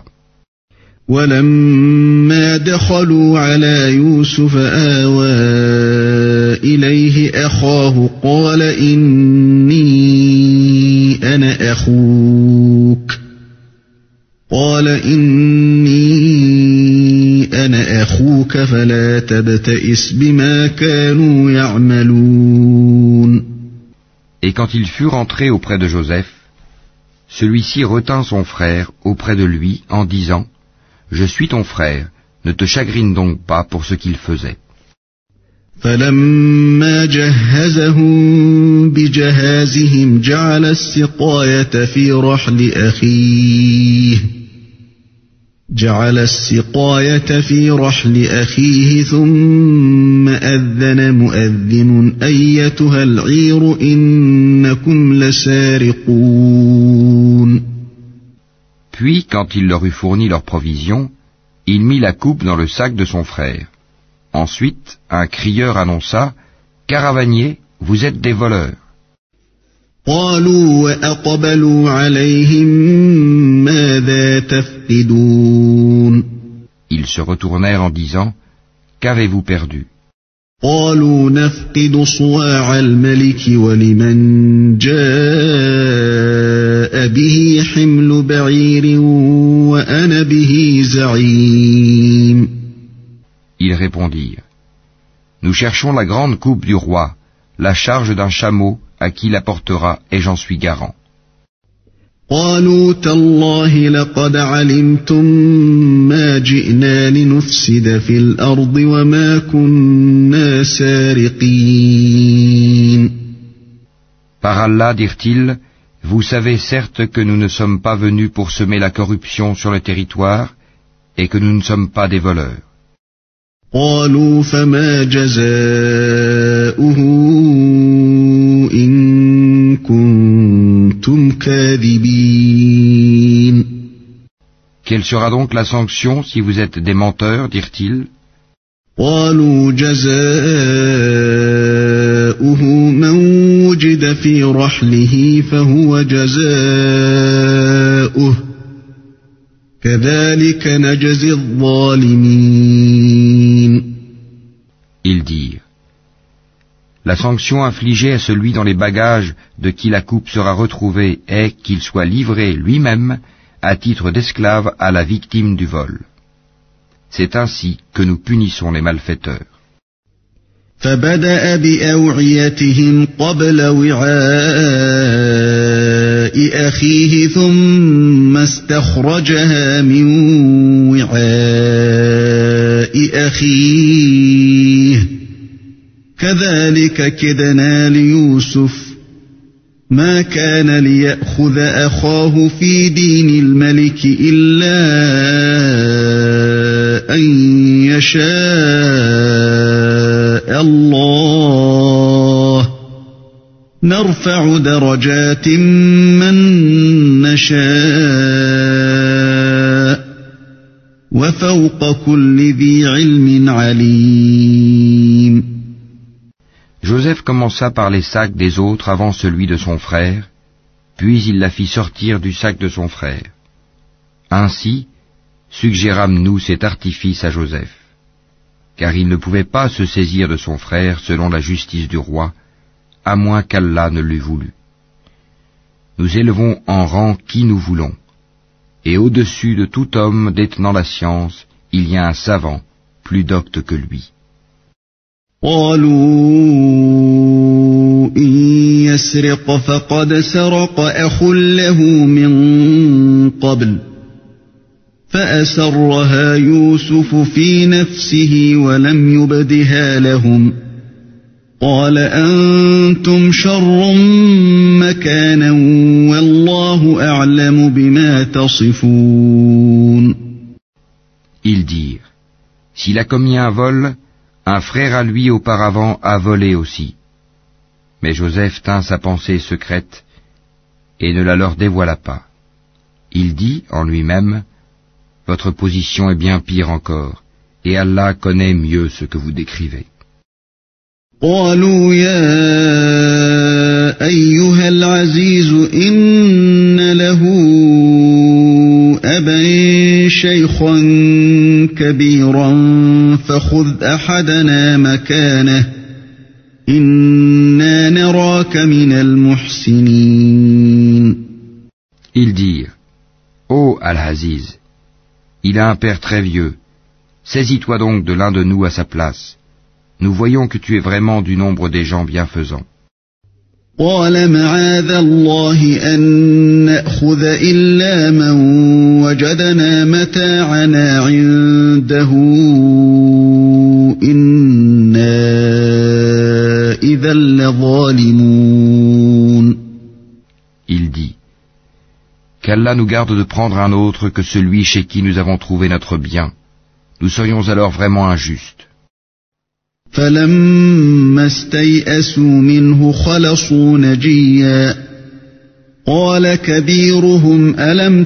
وَلَمَّا دَخَلُوا عَلَى يُوسُفَ آوَى إِلَيْهِ أَخَاهُ قَالَ إِنِّي أَنَا أَخُوكَ فَلَا تَبْتَئِسْ بِمَا كَانُوا يَعْمَلُونَ. Et quand ils furent entrés auprès de Joseph, celui-ci retint son frère auprès de lui en disant, « Je suis ton frère, ne te chagrine donc pas pour ce qu'il faisait. » فَلَمَّا جَهَّزَهُم بِجَهَازِهِمْ جَعَلَ السِّقَايَةَ فِي رَحْلِ أَخِيهِ ثُمَّ أَذَّنَ مُؤَذِّنٌ أَيَّتُهَا الْعِيرُ إِنَّكُمْ لَسَارِقُونَ. Puis, quand il leur eut fourni leurs provisions, il mit la coupe dans le sac de son frère. Ensuite, un crieur annonça, « Caravaniers, vous êtes des voleurs. » قالوا وأقبلوا عليهم ماذا تفقدون. Ils se retournèrent en disant, « Qu'avez-vous perdu ?» قالوا نفقد صواع الملك ولمن جاء به حمل بعير وأنا به زعيم. Ils répondirent, « Nous cherchons la grande coupe du roi, la charge d'un chameau, à qui l'apportera, et j'en suis garant. » قالوا تالله لقد علمتم ما جئنا لنفسد في الأرض وما كنا سارقين. Par Allah, dirent-ils, vous savez certes que nous ne sommes pas venus pour semer la corruption sur le territoire, et que nous ne sommes pas des voleurs. قالوا فما جزاؤه إن كنتم كاذبين. Quelle sera donc la sanction si vous êtes des menteurs, dirent-ils? قالوا جزاؤه من وجد في رحله فهو جزاؤه كذلك نجزي الظالمين. Ils dirent, la sanction infligée à celui dans les bagages de qui la coupe sera retrouvée est qu'il soit livré lui-même à titre d'esclave à la victime du vol. C'est ainsi que nous punissons les malfaiteurs. فبدأ بأوعيتهم قبل وعاء أخيه ثم استخرجها من وعاء أخيه كذلك كدنا ليوسف ما كان ليأخذ أخاه في دين الملك إلا أن يشاء الله نرفع درجات من نشاء وفوق كل ذي علم عليم. Joseph commença par les sacs des autres avant celui de son frère, puis il la fit sortir du sac de son frère. Ainsi, suggérâmes-nous cet artifice à Joseph, car il ne pouvait pas se saisir de son frère selon la justice du roi, à moins qu'Allah ne l'eût voulu. Nous élevons en rang qui nous voulons, et au-dessus de tout homme détenant la science, il y a un savant, plus docte que lui. قالوا إن يسرق فقد سرق أخ له من قبل فأسرها يوسف في نفسه ولم يبدها لهم قال أنتم شر مكانا والله أعلم بما تصفون. Ils dirent, s'il a commis un vol, un frère à lui auparavant a volé aussi. Mais Joseph tint sa pensée secrète et ne la leur dévoila pas. Il dit en lui-même, votre position est bien pire encore, et Allah connaît mieux ce que vous décrivez. قالوا يا أيها العزيز إن له أبا شيخا كبيرا فخذ أحدنا مكانه إنا نراك من المحسنين. Ils dirent, ô Al-Aziz, il a un père très vieux, saisis-toi donc de l'un de nous à sa place. Nous voyons que tu es vraiment du nombre des gens bienfaisants. قال معاذ الله أن نأخذ إلا من وجدنا متاعنا عنده إنا إذا لظالمون. Il dit, qu'Allah nous garde de prendre un autre que celui chez qui nous avons trouvé notre bien. Nous serions alors vraiment injustes. فلما استيئسوا منه خلصوا نجيا قال كبيرهم ألم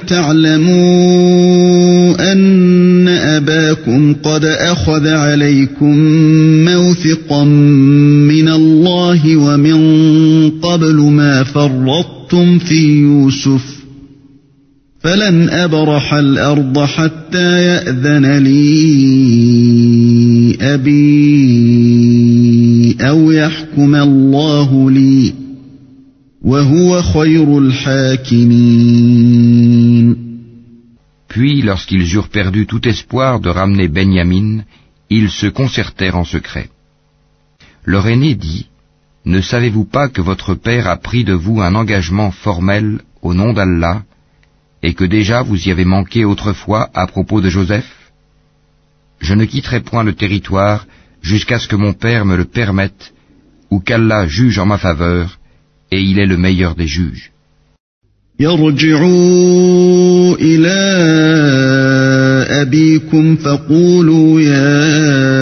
تعلموا أن أباكم قد أخذ عليكم موثقا من الله ومن قبل ما فرطتم في يوسف فلن أبرح الأرض حتى يأذن لي أبي أو يحكم الله لي وهو خير الحاكمين. Puis, lorsqu'ils eurent perdu tout espoir de ramener Benyamin, ils se concertèrent en secret. Leur aîné dit, ne savez-vous pas que votre père a pris de vous un engagement formel au nom d'Allah, et que déjà vous y avez manqué autrefois à propos de Joseph? Je ne quitterai point le territoire jusqu'à ce que mon père me le permette, ou qu'Allah juge en ma faveur, et il est le meilleur des juges. يرجعوا إلى أبيكم فقولوا يا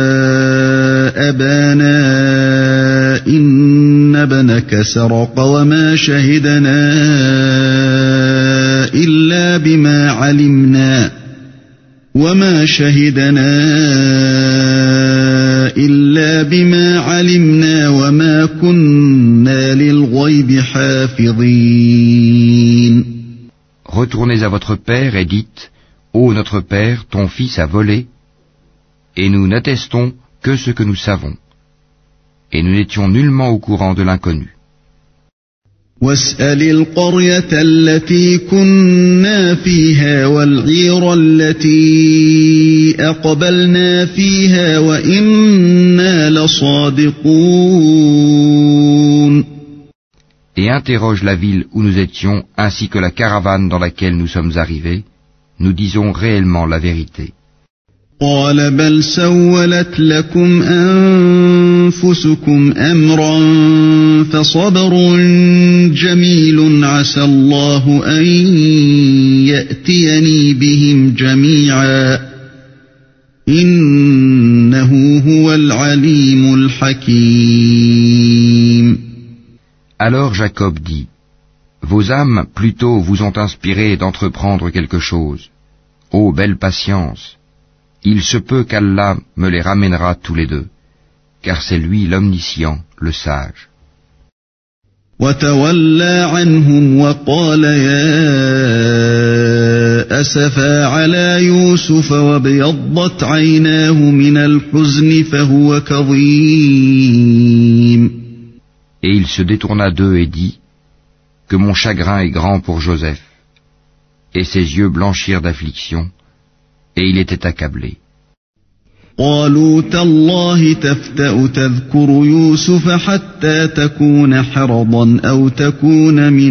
أبانا إن ابنك سرق وما شهدنا إلا بما علمنا وما كنا للغيب حافظين. Retournez à votre père et dites, ô notre père, ton fils a volé, et nous n'attestons que ce que nous savons, et nous n'étions nullement au courant de l'inconnu. واسأل القرية التي كنا فيها والعير التي أقبلنا فيها وإنا لصادقون. Et interroge la ville où nous étions, ainsi que la caravane dans laquelle nous sommes arrivés, nous disons réellement la vérité. قال بل سولت لكم أنفسكم أمرا فصبر جميل عسى الله أن يأتيني بهم جميعا إنه هو العليم الحكيم. Alors Jacob dit, vos âmes plutôt vous ont inspiré d'entreprendre quelque chose. Ô belle patience, il se peut qu'Allah me les ramènera tous les deux, car c'est lui l'omniscient, le sage. وتولى عنهم وقال يا أسفا على يوسف وابيضت عيناه من الحزن فهو كظيم. Et il se détourna d'eux et dit, que mon chagrin est grand pour Joseph. Et ses yeux blanchirent d'affliction, et il était accablé. قالوا تالله تفتأ تذكر يوسف حتى تكون حرضا أو تكون من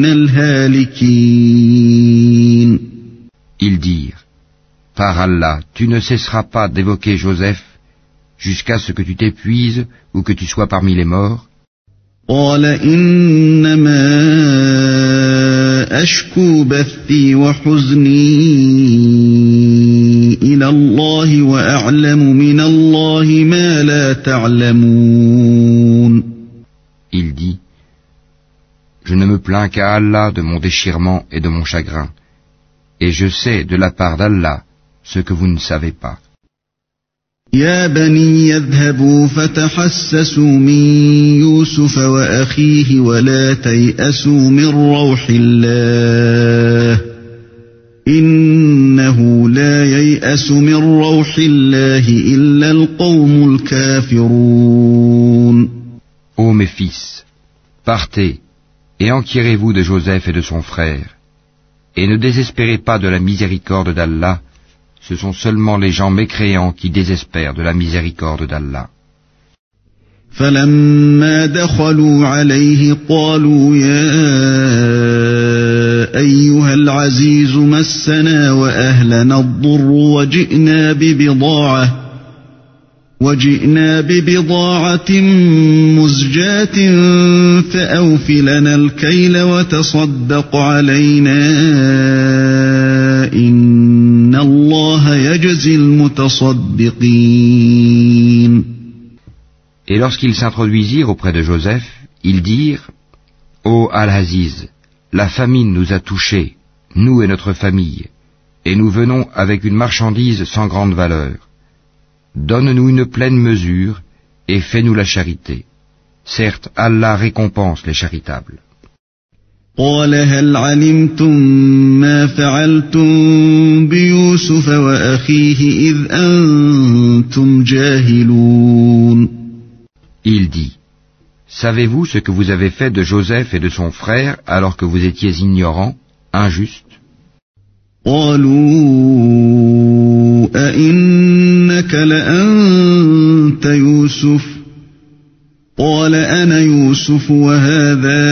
الهالكين. Ils dirent, par Allah, tu ne cesseras pas d'évoquer Joseph jusqu'à ce que tu t'épuises ou que tu sois parmi les morts. قال إنما أشكو بثي وحزني إلى الله وأعلم من الله ما لا تعلمون. Il dit, je ne me plains qu'à Allah de mon déchirement et de mon chagrin, et je sais de la part d'Allah ce que vous ne savez pas. يا بني يذهبوا فتحسسوا من يوسف وأخيه ولا تيأسوا من روح الله إنه لا ييأس من روح الله إلا القوم الكافرون. Ô mes fils, partez et enquirez-vous de Joseph et de son frère, et ne désespérez pas de la miséricorde d'Allah. Ce sont seulement les gens mécréants qui désespèrent de la miséricorde d'Allah. فلما دخلوا عليه قالوا يا أيها العزيز مسنا وأهلنا الضر وجئنا ببضاعة مزجاة فأوف لنا الكيل وتصدق علينا إن الله يجزي المتصدقين. Et lorsqu'ils s'introduisirent auprès de Joseph, ils dirent, Ô Al-Aziz, la famine nous a touchés, nous et notre famille, et nous venons avec une marchandise sans grande valeur. Donne-nous une pleine mesure et fais-nous la charité. Certes, Allah récompense les charitables. قال هل علمتم ما فعلتم بيوسف وأخيه إذ أنتم جاهلون. Il dit, savez-vous ce que vous avez fait de Joseph et de son frère alors que vous étiez ignorants, injustes? قالوا أئنك لأنت يوسف قال أنا يوسف وهذا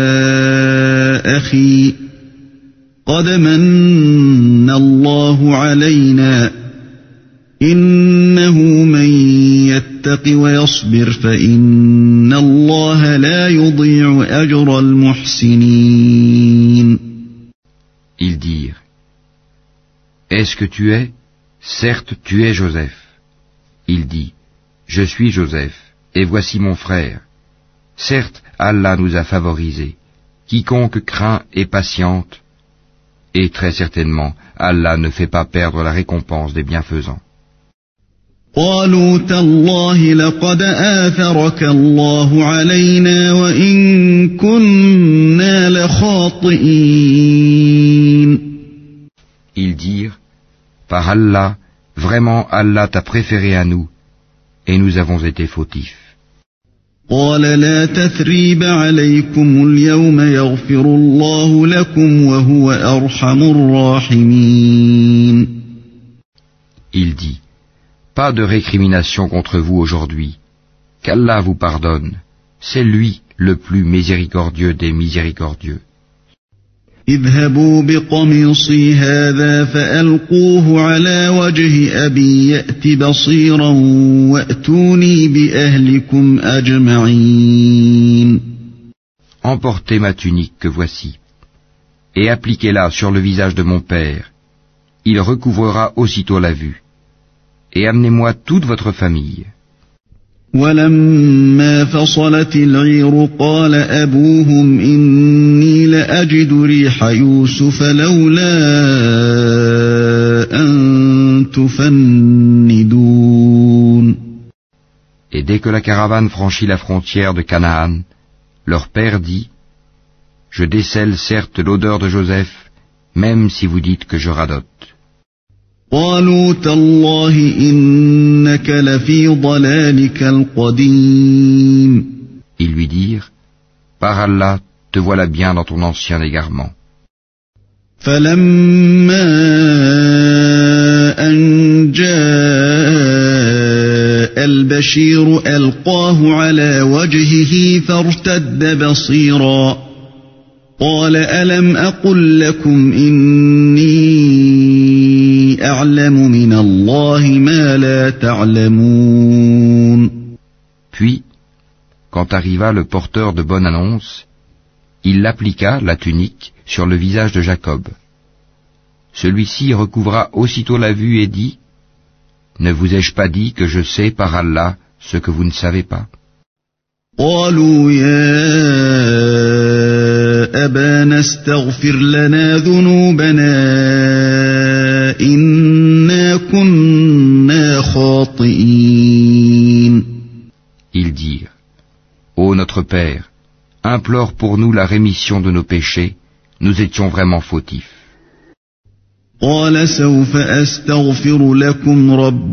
أخي قد من الله علينا إنه من يتق ويصبر فإن الله لا يضيع أجر المحسنين. Ils dirent, est-ce que tu es? Certes, tu es Joseph. Il dit, je suis Joseph, et voici mon frère. Certes, Allah nous a favorisés. Quiconque craint et patiente, et très certainement, Allah ne fait pas perdre la récompense des bienfaisants. قالوا تالله لقد آثرك الله علينا وإن كنا لخاطئين. Ils dirent, par Allah, vraiment Allah t'a préféré à nous, et nous avons été fautifs. قال لا تثريب عليكم اليوم يغفر الله لكم وهو أرحم الراحمين. Il dit, pas de récrimination contre vous aujourd'hui, qu'Allah vous pardonne, c'est lui le plus miséricordieux des miséricordieux. اذهبوا بقميصي هذا فألقوه على وجه أبي يأت بصيرا وأتوني بأهلكم أجمعين. Emportez ma tunique que voici, et appliquez-la sur le visage de mon père. Il recouvrera aussitôt la vue. et amenez-moi toute votre famille. ولما فصلت العير قال أبوهم إني لأجد ريح يوسف لولا أن تفندون. Et dès que la caravane franchit la frontière de Canaan, leur père dit, « Je décèle certes l'odeur de Joseph, même si vous dites que je radote. » قالوا تالله إنك لفي ضلالك القديم. Ils lui dirent, « Par Allah, te voilà bien dans ton ancien égarement. » فلما أن جاء البشير ألقاه على وجهه فارتد بصيرا قال ألم أقل لكم إني أعلم من الله ما لا تعلمون. Puis, quand arriva le porteur de bonne annonce, il l'appliqua, la tunique, sur le visage de Jacob. Celui-ci recouvra aussitôt la vue et dit, « Ne vous ai-je pas dit que je sais par Allah ce que vous ne savez pas ?» قالوا يا أبانا استغفر لنا ذنوبنا إنا كنا خاطئين. Ils dirent, « Ô notre Père, implore pour nous la rémission de nos péchés, nous étions vraiment fautifs. » قال سوف أستغفر لكم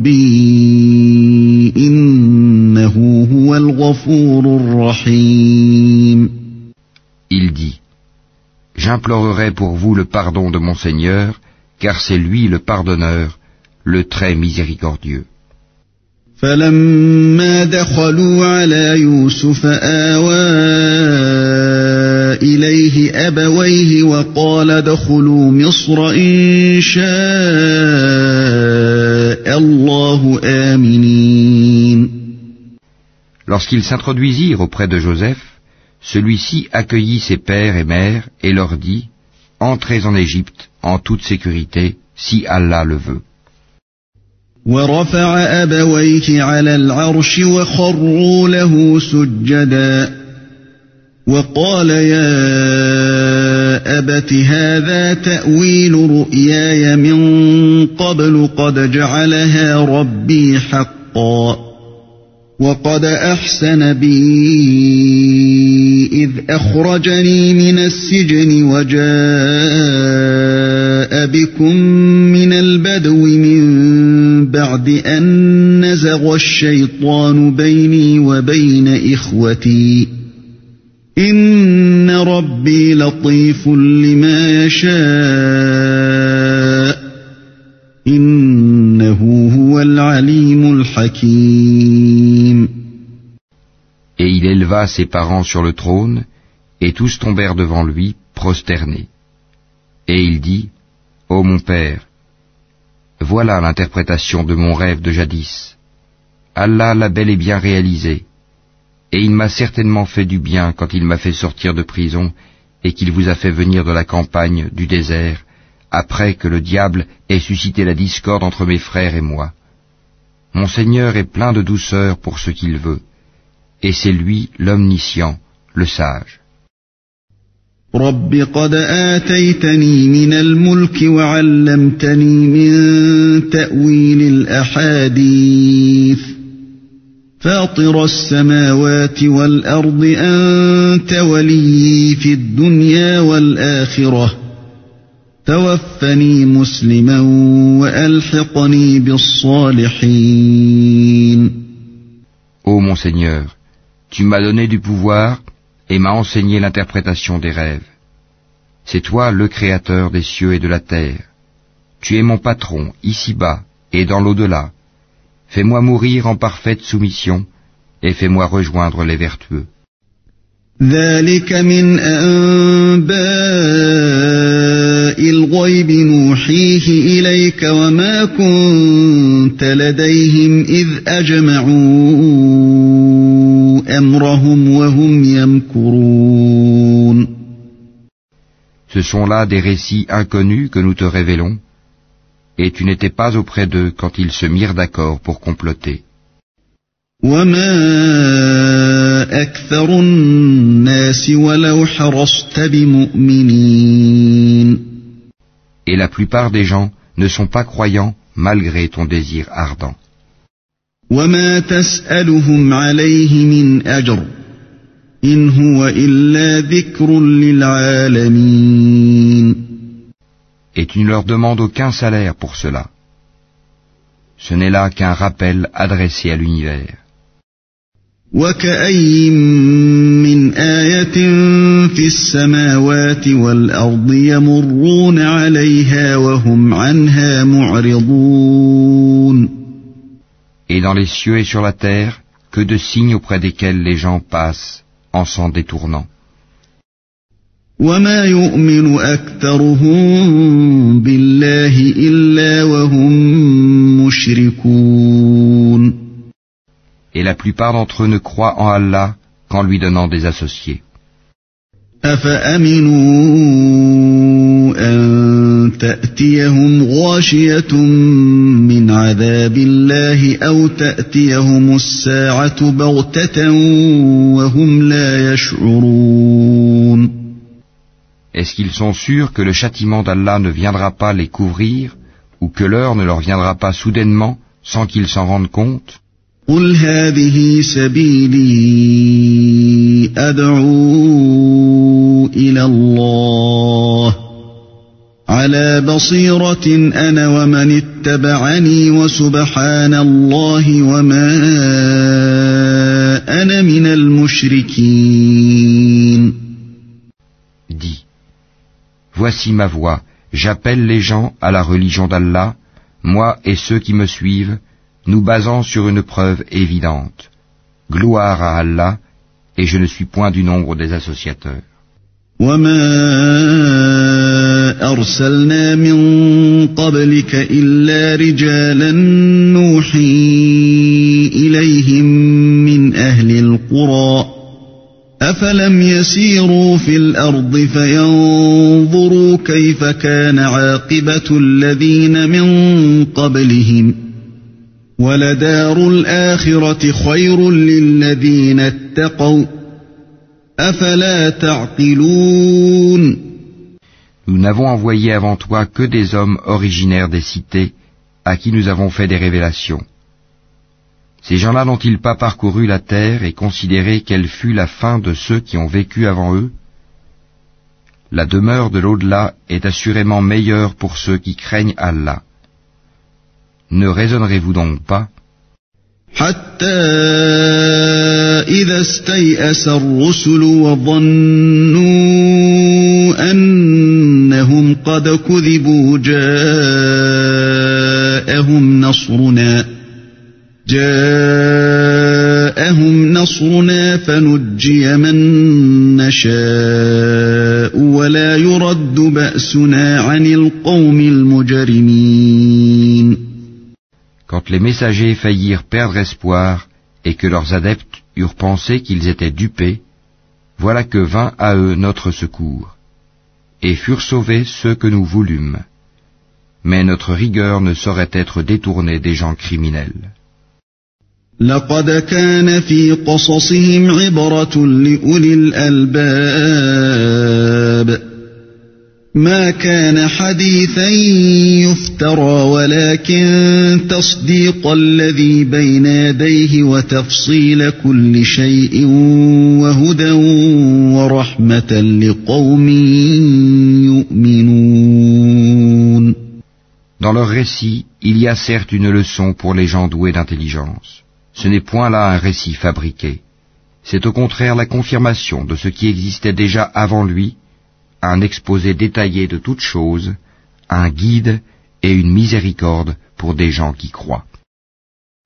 ربي إنه هو الغفور الرحيم. Il dit, « J'implorerai pour vous le pardon de mon Seigneur, car c'est lui le pardonneur, le très miséricordieux. » فلما دخلوا على يوسف آوى إليه أبويه وقال ادخلوا مصر إن شاء الله آمنين. Lorsqu'ils s'introduisirent auprès de Joseph, celui-ci accueillit ses pères et mères et leur dit, « Entrez en Égypte en toute sécurité, si Allah le veut. » ورفع أبويه على العرش وخروا له سجدا وقال يا أبت هذا تأويل رؤياي من قبل قد جعلها ربي حقا وقد أحسن بي إذ أخرجني من السجن وجاء بكم من البدو من بعد أن نزغ الشيطان بيني وبين إخوتي إن ربي لطيف لما يشاء إنه هو العليم الحكيم. Et il éleva ses parents sur le trône, et tous tombèrent devant lui, prosternés. Et il dit, « Ô mon père, voilà l'interprétation de mon rêve de jadis. Allah l'a bel et bien réalisé, et il m'a certainement fait du bien quand il m'a fait sortir de prison et qu'il vous a fait venir de la campagne, du désert, après que le diable ait suscité la discorde entre mes frères et moi. Mon Seigneur est plein de douceur pour ce qu'il veut, et c'est lui l'omniscient, le sage. رب قد آتيتني من الملك وعلمتني من تأويل الأحاديث فاطر السماوات والأرض أنت ولي في الدنيا والآخرة توفني مسلما وألحقني بالصالحين. Ô mon Seigneur, tu m'as donné du pouvoir et m'as enseigné l'interprétation des rêves. C'est toi le Créateur des cieux et de la terre. Tu es mon patron, ici-bas et dans l'au-delà. Fais-moi mourir en parfaite soumission et fais-moi rejoindre les vertueux. ذلك من أنباء الغيب نوحيه إليك وما كنت لديهم إذ أجمعوا أمرهم وهم يمكرون. Ce sont là des récits inconnus que nous te révélons, Et tu n'étais pas auprès d'eux quand ils se mirent d'accord pour comploter. وَمَا أَكْثَرُ النَّاسِ وَلَوْ حَرَصْتَ بِمُؤْمِنِينَ. Et la plupart des gens ne sont pas croyants malgré ton désir ardent. وَمَا تَسْأَلُهُمْ عَلَيْهِ مِنْ أَجْرٍ إِنْ هُوَ إِلَّا ذِكْرٌ لِلْعَالَمِينَ. Et tu ne leur demandes aucun salaire pour cela. Ce n'est là qu'un rappel adressé à l'univers. وَكَأَيِّن مِّنْ آيَةٍ فِي السَّمَاوَاتِ وَالْأَرْضِ يَمُرُّونَ عَلَيْهَا وَهُمْ عَنْهَا مُعْرِضُونَ. Et dans les cieux et sur la terre, que de signes auprès desquels les gens passent en s'en détournant. وَمَا يُؤْمِنُ أَكْثَرُهُم بِاللَّهِ إِلَّا وَهُم مُّشْرِكُونَ. Et la plupart d'entre eux ne croient en Allah qu'en lui donnant des associés. أَفَأَمِنُوا أَن تَأْتِيَهُمْ غَاشِيَةٌ مِّنْ عَذَابِ اللَّهِ أَوْ تَأْتِيَهُمُ السَّاعَةُ بَغْتَةً وَهُمْ لَا يَشْعُرُونَ. Est-ce qu'ils sont sûrs que le châtiment d'Allah ne viendra pas les couvrir, ou que l'heure ne leur viendra pas soudainement, sans qu'ils s'en rendent compte? قُلْ هَٰذِهِ سَبِيلِي أَدْعُو إِلَى اللَّهِ عَلَى بَصِيرَةٍ أَنَا وَمَنِ اتَّبَعَنِي وَسُبْحَانَ اللَّهِ وَمَا أَنَا مِنَ الْمُشْرِكِينَ. Dis, voici ma voix, j'appelle les gens à la religion d'Allah, moi et ceux qui me suivent, nous basant sur une preuve évidente. Gloire à Allah, et je ne suis point du nombre des associateurs. وَمَا أَرْسَلْنَا مِن قَبْلِكَ إِلَّا رِجَالًا نُوحِي إِلَيْهِم مِّنْ أَهْلِ الْقُرَىٰ أَفَلَمْ يَسِيرُوا فِي الْأَرْضِ فَيَنظُرُوا كَيْفَ كَانَ عَاقِبَةُ الَّذِينَ مِن قَبْلِهِمْ وَلَدَارُ الْآخِرَةِ خَيْرٌ لِّلَّذِينَ اتَّقَوْا أَفَلَا تَعْقِلُونَ. Nous n'avons envoyé avant toi que des hommes originaires des cités, à qui nous avons fait des révélations. Ces gens-là n'ont-ils pas parcouru la terre et considéré quelle fut la fin de ceux qui ont vécu avant eux? La demeure de l'au-delà est assurément meilleure pour ceux qui craignent Allah. Ne raisonnerez-vous donc pas? حتى إذا استيأس الرسل وظنوا أنهم قد كذبوا جاءهم نصرنا فنجي من نشاء ولا يرد بأسنا عن القوم المجرمين. Quand les messagers faillirent perdre espoir et que leurs adeptes eurent pensé qu'ils étaient dupés, voilà que vint à eux notre secours, et furent sauvés ceux que nous voulûmes. Mais notre rigueur ne saurait être détournée des gens criminels. لقد كان في قصصهم عبرة لأولي الألباب ما كان حديثا يفترى ولكن تصديق الذي بين يديه وتفصيل كل شيء وهدى ورحمة لقوم يؤمنون. Dans leur récit, il y a certes une leçon pour les gens doués d'intelligence. Ce n'est point là un récit fabriqué. C'est au contraire la confirmation de ce qui existait déjà avant lui, un exposé détaillé de toutes choses, un guide et une miséricorde pour des gens qui croient.